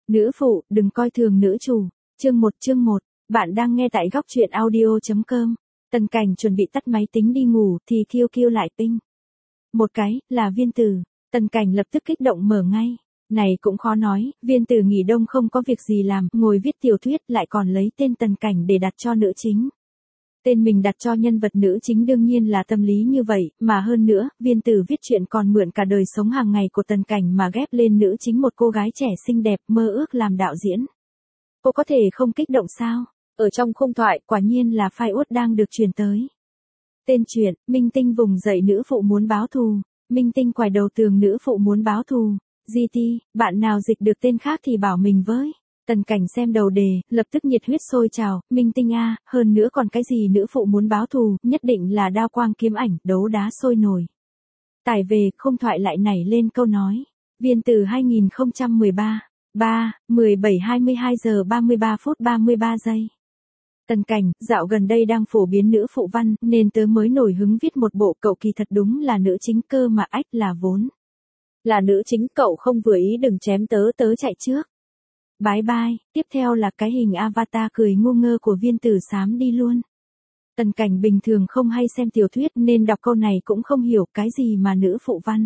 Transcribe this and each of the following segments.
Nữ phụ, đừng coi thường nữ chủ. Chương 1, bạn đang nghe tại góc truyện audio.com. Tần Cảnh chuẩn bị tắt máy tính đi ngủ thì Kiêu lại ping. Một cái, là Viên Tử. Tần Cảnh lập tức kích động mở ngay. Này cũng khó nói, Viên Tử nghỉ đông không có việc gì làm, ngồi viết tiểu thuyết lại còn lấy tên Tần Cảnh để đặt cho nữ chính. Tên mình đặt cho nhân vật nữ chính đương nhiên là tâm lý như vậy, mà hơn nữa, Viên Tử viết chuyện còn mượn cả đời sống hàng ngày của Tần Cảnh mà ghép lên nữ chính một cô gái trẻ xinh đẹp mơ ước làm đạo diễn. Cô có thể không kích động sao? Ở trong khung thoại quả nhiên là file út đang được truyền tới. Tên truyện, Minh Tinh vùng dậy nữ phụ muốn báo thù. Minh Tinh quải đầu tường nữ phụ muốn báo thù. GT, bạn nào dịch được tên khác thì bảo mình với. Tần Cảnh xem đầu đề, lập tức nhiệt huyết sôi trào, Minh Tinh a, hơn nữa còn cái gì nữ phụ muốn báo thù, nhất định là đao quang kiếm ảnh, đấu đá sôi nổi. Tải về, khung thoại lại nảy lên câu nói. Viên Tử 2013, 17-22 giờ 33 phút 33 giây. Tần Cảnh, dạo gần đây đang phổ biến nữ phụ văn, nên tớ mới nổi hứng viết một bộ cậu kỳ thật đúng là nữ chính cơ mà ách là vốn. Là nữ chính cậu không vừa ý đừng chém tớ chạy trước. Bye bye, tiếp theo là cái hình avatar cười ngu ngơ của Viên Tử xám đi luôn. Tần Cảnh bình thường không hay xem tiểu thuyết nên đọc câu này cũng không hiểu cái gì mà nữ phụ văn.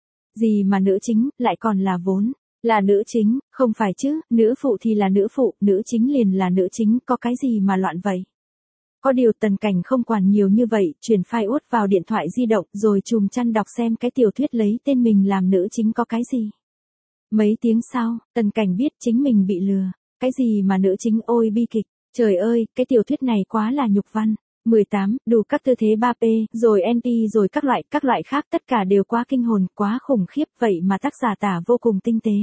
Gì mà nữ chính, lại còn là vốn. Là nữ chính, không phải chứ, nữ phụ thì là nữ phụ, nữ chính liền là nữ chính, có cái gì mà loạn vậy? Có điều Tần Cảnh không quản nhiều như vậy, chuyển file út vào điện thoại di động rồi chùm chăn đọc xem cái tiểu thuyết lấy tên mình làm nữ chính có cái gì. Mấy tiếng sau, Tần Cảnh biết chính mình bị lừa. Cái gì mà nữ chính ôi bi kịch, trời ơi, cái tiểu thuyết này quá là nhục văn. 18, đủ các tư thế 3P, rồi NP rồi các loại khác tất cả đều quá kinh hồn, quá khủng khiếp vậy mà tác giả tả vô cùng tinh tế.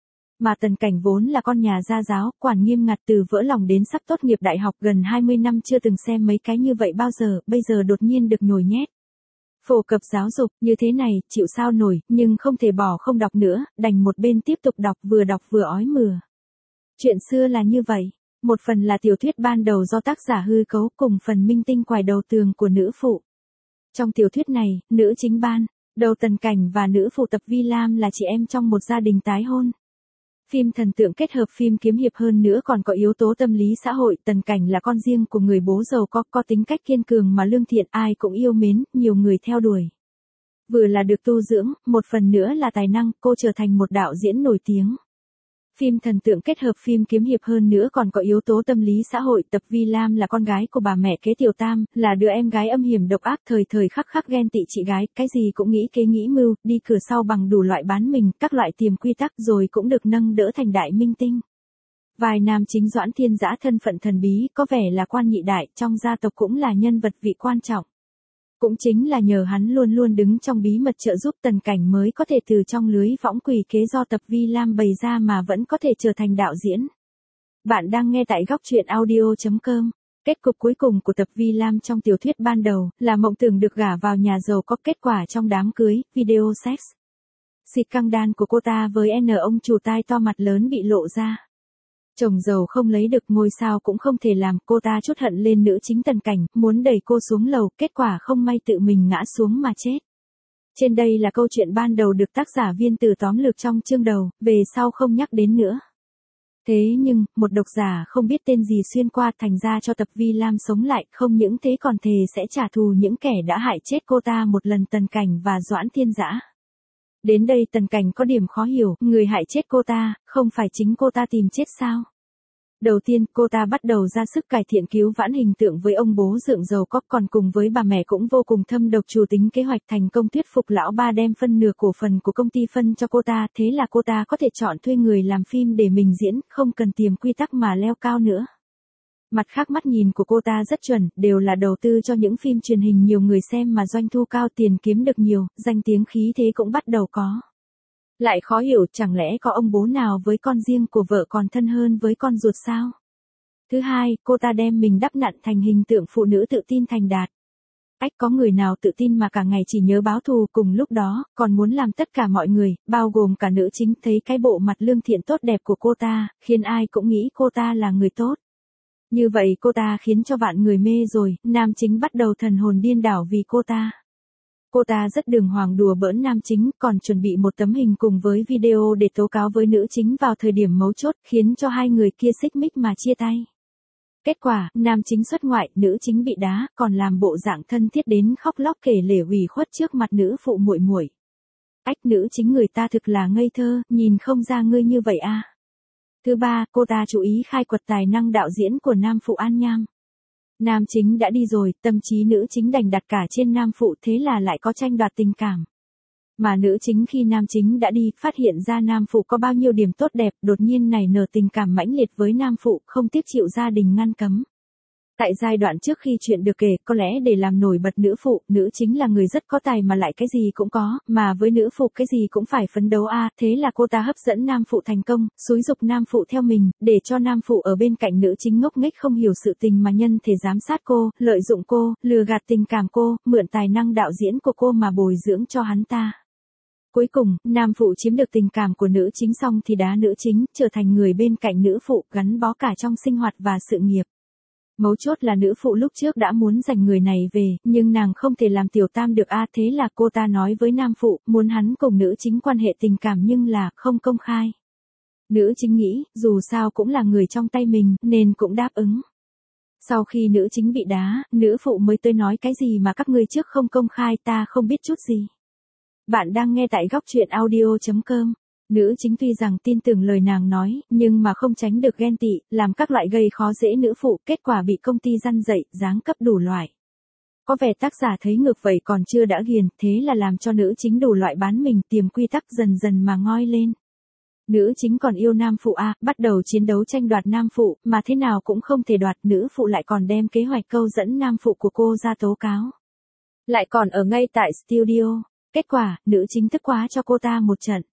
Mà Tần Cảnh vốn là con nhà gia giáo, quản nghiêm ngặt từ vỡ lòng đến sắp tốt nghiệp đại học gần 20 năm chưa từng xem mấy cái như vậy bao giờ, bây giờ đột nhiên được nhồi nhét. Phổ cập giáo dục, như thế này, chịu sao nổi, nhưng không thể bỏ không đọc nữa, đành một bên tiếp tục đọc vừa ói mửa. Chuyện xưa là như vậy. Một phần là tiểu thuyết ban đầu do tác giả hư cấu cùng phần minh tinh quải đầu tường của nữ phụ. Trong tiểu thuyết này, nữ chính ban đầu Tần Cảnh và nữ phụ Tập Vi Lam là chị em trong một gia đình tái hôn. Phim thần tượng kết hợp phim kiếm hiệp hơn nữa còn có yếu tố tâm lý xã hội. Tần Cảnh là con riêng của người bố giàu có tính cách kiên cường mà lương thiện, ai cũng yêu mến, nhiều người theo đuổi. Vừa là được tu dưỡng, một phần nữa là tài năng, cô trở thành một đạo diễn nổi tiếng. Phim thần tượng kết hợp phim kiếm hiệp hơn nữa còn có yếu tố tâm lý xã hội. Tập Vi Lam là con gái của bà mẹ kế Tiểu Tam, là đứa em gái âm hiểm độc ác, thời khắc ghen tị chị gái, cái gì cũng nghĩ kế nghĩ mưu, đi cửa sau bằng đủ loại bán mình, các loại tiềm quy tắc rồi cũng được nâng đỡ thành đại minh tinh. Vài nam chính Doãn Thiên Dã thân phận thần bí, có vẻ là quan nhị đại, trong gia tộc cũng là nhân vật vị quan trọng. Cũng chính là nhờ hắn luôn luôn đứng trong bí mật trợ giúp Tần Cảnh mới có thể từ trong lưới võng quỷ kế do Tập Vi Lam bày ra mà vẫn có thể trở thành đạo diễn. Bạn đang nghe tại góc truyện audio.com. Kết cục cuối cùng của Tập Vi Lam trong tiểu thuyết ban đầu là mộng tưởng được gả vào nhà giàu có, kết quả trong đám cưới, video sex. Xịt căng đan của cô ta với ông chủ tai to mặt lớn bị lộ ra. Chồng giàu không lấy được ngôi sao cũng không thể làm, cô ta trút hận lên nữ chính Tần Cảnh, muốn đẩy cô xuống lầu, kết quả không may tự mình ngã xuống mà chết. Trên đây là câu chuyện ban đầu được tác giả Viên Tử tóm lược trong chương đầu, về sau không nhắc đến nữa. Thế nhưng, một độc giả không biết tên gì xuyên qua thành ra cho Tập Vi Lam sống lại, không những thế còn thề sẽ trả thù những kẻ đã hại chết cô ta một lần. Tần Cảnh và Doãn Thiên Dã. Đến đây Tần Cảnh có điểm khó hiểu, người hại chết cô ta, không phải chính cô ta tìm chết sao? Đầu tiên, cô ta bắt đầu ra sức cải thiện cứu vãn hình tượng với ông bố dượng giàu có, còn cùng với bà mẹ cũng vô cùng thâm độc chủ tính kế hoạch, thành công thuyết phục lão ba đem phân nửa cổ phần của công ty phân cho cô ta, thế là cô ta có thể chọn thuê người làm phim để mình diễn, không cần tiềm quy tắc mà leo cao nữa. Mặt khác mắt nhìn của cô ta rất chuẩn, đều là đầu tư cho những phim truyền hình nhiều người xem mà doanh thu cao, tiền kiếm được nhiều, danh tiếng khí thế cũng bắt đầu có. Lại khó hiểu, chẳng lẽ có ông bố nào với con riêng của vợ còn thân hơn với con ruột sao? Thứ hai, cô ta đem mình đắp nặn thành hình tượng phụ nữ tự tin thành đạt. Có người nào tự tin mà cả ngày chỉ nhớ báo thù, cùng lúc đó, còn muốn làm tất cả mọi người, bao gồm cả nữ chính, thấy cái bộ mặt lương thiện tốt đẹp của cô ta, khiến ai cũng nghĩ cô ta là người tốt. Như vậy cô ta khiến cho vạn người mê rồi, nam chính bắt đầu thần hồn điên đảo vì cô ta. Cô ta rất đường hoàng đùa bỡn nam chính, còn chuẩn bị một tấm hình cùng với video để tố cáo với nữ chính vào thời điểm mấu chốt, khiến cho hai người kia xích mích mà chia tay. Kết quả, nam chính xuất ngoại, nữ chính bị đá, còn làm bộ dạng thân thiết đến khóc lóc kể lể ủy khuất trước mặt nữ phụ muội muội. Ách, nữ chính người ta thực là ngây thơ, nhìn không ra ngươi như vậy à. Thứ ba, cô ta chú ý khai quật tài năng đạo diễn của nam phụ An Nham. Nam chính đã đi rồi, tâm trí nữ chính đành đặt cả trên nam phụ, thế là lại có tranh đoạt tình cảm. Mà nữ chính khi nam chính đã đi, phát hiện ra nam phụ có bao nhiêu điểm tốt đẹp, đột nhiên nảy nở tình cảm mãnh liệt với nam phụ, không tiếp chịu gia đình ngăn cấm. Tại giai đoạn trước khi chuyện được kể, có lẽ để làm nổi bật nữ phụ, nữ chính là người rất có tài mà lại cái gì cũng có, mà với nữ phụ cái gì cũng phải phấn đấu thế là cô ta hấp dẫn nam phụ thành công, xúi giục nam phụ theo mình, để cho nam phụ ở bên cạnh nữ chính ngốc nghếch không hiểu sự tình mà nhân thể giám sát cô, lợi dụng cô, lừa gạt tình cảm cô, mượn tài năng đạo diễn của cô mà bồi dưỡng cho hắn ta. Cuối cùng, nam phụ chiếm được tình cảm của nữ chính xong thì đá nữ chính, trở thành người bên cạnh nữ phụ, gắn bó cả trong sinh hoạt và sự nghiệp. Mấu chốt là nữ phụ lúc trước đã muốn giành người này về, nhưng nàng không thể làm tiểu tam được thế là cô ta nói với nam phụ, muốn hắn cùng nữ chính quan hệ tình cảm nhưng là không công khai. Nữ chính nghĩ, dù sao cũng là người trong tay mình, nên cũng đáp ứng. Sau khi nữ chính bị đá, nữ phụ mới tới nói cái gì mà các ngươi trước không công khai, ta không biết chút gì. Bạn đang nghe tại góc truyện audio.com. Nữ chính tuy rằng tin tưởng lời nàng nói, nhưng mà không tránh được ghen tị, làm các loại gây khó dễ nữ phụ, kết quả bị công ty răn dậy, giáng cấp đủ loại. Có vẻ tác giả thấy ngược vậy còn chưa đã ghiền, thế là làm cho nữ chính đủ loại bán mình, tiềm quy tắc dần dần mà ngoi lên. Nữ chính còn yêu nam phụ bắt đầu chiến đấu tranh đoạt nam phụ, mà thế nào cũng không thể đoạt, nữ phụ lại còn đem kế hoạch câu dẫn nam phụ của cô ra tố cáo. Lại còn ở ngay tại studio. Kết quả, nữ chính tức quá cho cô ta một trận.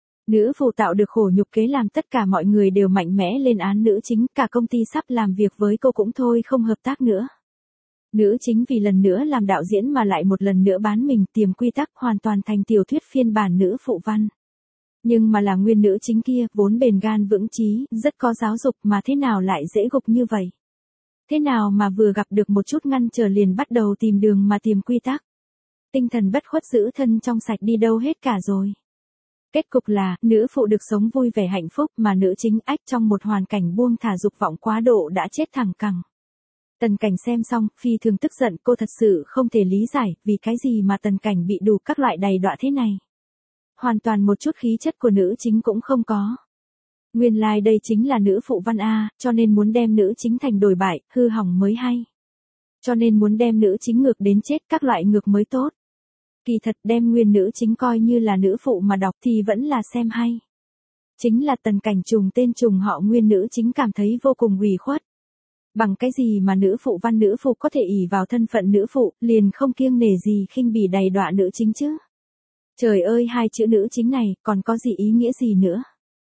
Nữ phụ tạo được khổ nhục kế làm tất cả mọi người đều mạnh mẽ lên án nữ chính, cả công ty sắp làm việc với cô cũng thôi không hợp tác nữa. Nữ chính vì lần nữa làm đạo diễn mà lại một lần nữa bán mình, tiềm quy tắc, hoàn toàn thành tiểu thuyết phiên bản nữ phụ văn. Nhưng mà là nguyên nữ chính kia, vốn bền gan vững chí, rất có giáo dục mà thế nào lại dễ gục như vậy. Thế nào mà vừa gặp được một chút ngăn trở liền bắt đầu tìm đường mà tiềm quy tắc. Tinh thần bất khuất giữ thân trong sạch đi đâu hết cả rồi. Kết cục là, nữ phụ được sống vui vẻ hạnh phúc mà nữ chính ách trong một hoàn cảnh buông thả dục vọng quá độ đã chết thẳng cẳng. Tần Cảnh xem xong, phi thường tức giận, cô thật sự không thể lý giải, vì cái gì mà Tần Cảnh bị đủ các loại đầy đọa thế này. Hoàn toàn một chút khí chất của nữ chính cũng không có. Nguyên lai đây chính là nữ phụ văn cho nên muốn đem nữ chính thành đồi bại, hư hỏng mới hay. Cho nên muốn đem nữ chính ngược đến chết, các loại ngược mới tốt. Kỳ thật đem nguyên nữ chính coi như là nữ phụ mà đọc thì vẫn là xem hay. Chính là Tần Cảnh trùng tên trùng họ nguyên nữ chính cảm thấy vô cùng ủy khuất. Bằng cái gì mà nữ phụ văn nữ phụ có thể ỷ vào thân phận nữ phụ, liền không kiêng nể gì khinh bỉ đầy đọa nữ chính chứ. Trời ơi, hai chữ nữ chính này, còn có gì ý nghĩa gì nữa.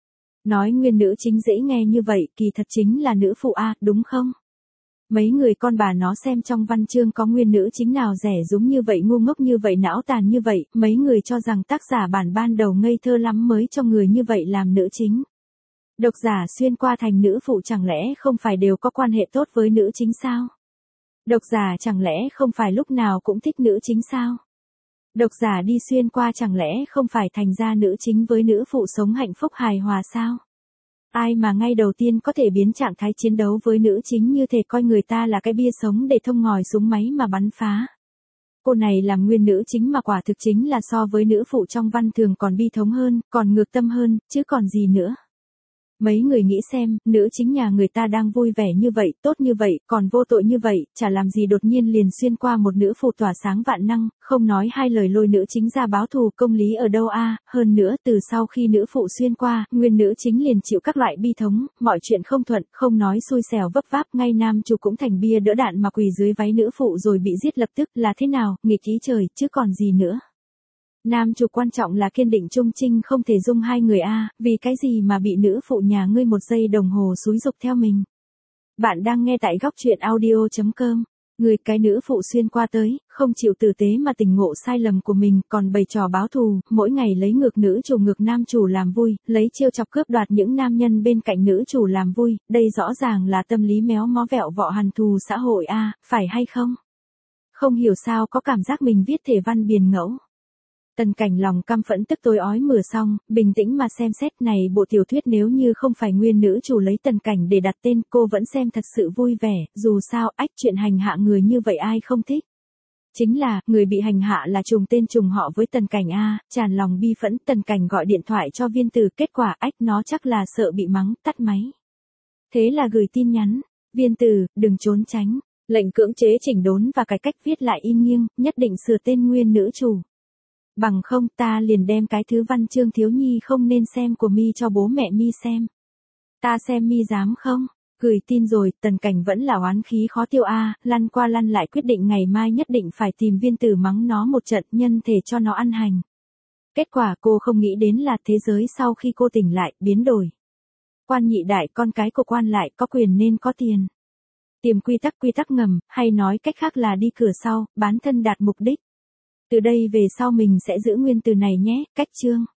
Nói nguyên nữ chính dễ nghe như vậy, kỳ thật chính là nữ phụ đúng không? Mấy người con bà nó xem trong văn chương có nguyên nữ chính nào rẻ rúng như vậy, ngu ngốc như vậy, não tàn như vậy, mấy người cho rằng tác giả bản ban đầu ngây thơ lắm mới cho người như vậy làm nữ chính. Độc giả xuyên qua thành nữ phụ chẳng lẽ không phải đều có quan hệ tốt với nữ chính sao? Độc giả chẳng lẽ không phải lúc nào cũng thích nữ chính sao? Độc giả đi xuyên qua chẳng lẽ không phải thành ra nữ chính với nữ phụ sống hạnh phúc hài hòa sao? Ai mà ngay đầu tiên có thể biến trạng thái chiến đấu với nữ chính như thể coi người ta là cái bia sống để thông ngòi súng máy mà bắn phá. Cô này làm nguyên nữ chính mà quả thực chính là so với nữ phụ trong văn thường còn bi thống hơn, còn ngược tâm hơn, chứ còn gì nữa. Mấy người nghĩ xem, nữ chính nhà người ta đang vui vẻ như vậy, tốt như vậy, còn vô tội như vậy, chả làm gì đột nhiên liền xuyên qua một nữ phụ tỏa sáng vạn năng, không nói hai lời lôi nữ chính ra báo thù, công lý ở đâu hơn nữa từ sau khi nữ phụ xuyên qua, nguyên nữ chính liền chịu các loại bi thống, mọi chuyện không thuận, không nói xui xẻo vấp váp, ngay nam chủ cũng thành bia đỡ đạn mà quỳ dưới váy nữ phụ rồi bị giết lập tức, là thế nào, nghịch ý trời, chứ còn gì nữa. Nam chủ quan trọng là kiên định trung trinh không thể dung hai người vì cái gì mà bị nữ phụ nhà ngươi một giây đồng hồ xúi giục theo mình. Bạn đang nghe tại góc truyện audio.com. Người cái nữ phụ xuyên qua tới, không chịu tử tế mà tỉnh ngộ sai lầm của mình, còn bày trò báo thù, mỗi ngày lấy ngược nữ chủ ngược nam chủ làm vui, lấy chiêu chọc cướp đoạt những nam nhân bên cạnh nữ chủ làm vui, đây rõ ràng là tâm lý méo mó vẹo vọ hằn thù xã hội phải hay không? Không hiểu sao có cảm giác mình viết thể văn biền ngẫu. Tần Cảnh lòng căm phẫn tức tối ói mửa xong, bình tĩnh mà xem xét này bộ tiểu thuyết nếu như không phải nguyên nữ chủ lấy Tần Cảnh để đặt tên cô vẫn xem thật sự vui vẻ, dù sao ách chuyện hành hạ người như vậy ai không thích. Chính là, người bị hành hạ là trùng tên trùng họ với Tần Cảnh A, tràn lòng bi phẫn Tần Cảnh gọi điện thoại cho Viên Tử, kết quả ách nó chắc là sợ bị mắng, tắt máy. Thế là gửi tin nhắn, Viên Tử, đừng trốn tránh, lệnh cưỡng chế chỉnh đốn và cải cách viết lại in nghiêng, nhất định sửa tên nguyên nữ chủ. Bằng không ta liền đem cái thứ văn chương thiếu nhi không nên xem của mi cho bố mẹ mi xem. Ta xem mi dám không? Gửi tin rồi, Tần Cảnh vẫn là oán khí khó tiêu lăn qua lăn lại quyết định ngày mai nhất định phải tìm Viên Tử mắng nó một trận nhân thể cho nó ăn hành. Kết quả cô không nghĩ đến là thế giới sau khi cô tỉnh lại, biến đổi. Quan nhị đại con cái của quan lại có quyền nên có tiền. Tiềm quy tắc ngầm, hay nói cách khác là đi cửa sau, bán thân đạt mục đích. Từ đây về sau mình sẽ giữ nguyên từ này nhé, cách chương.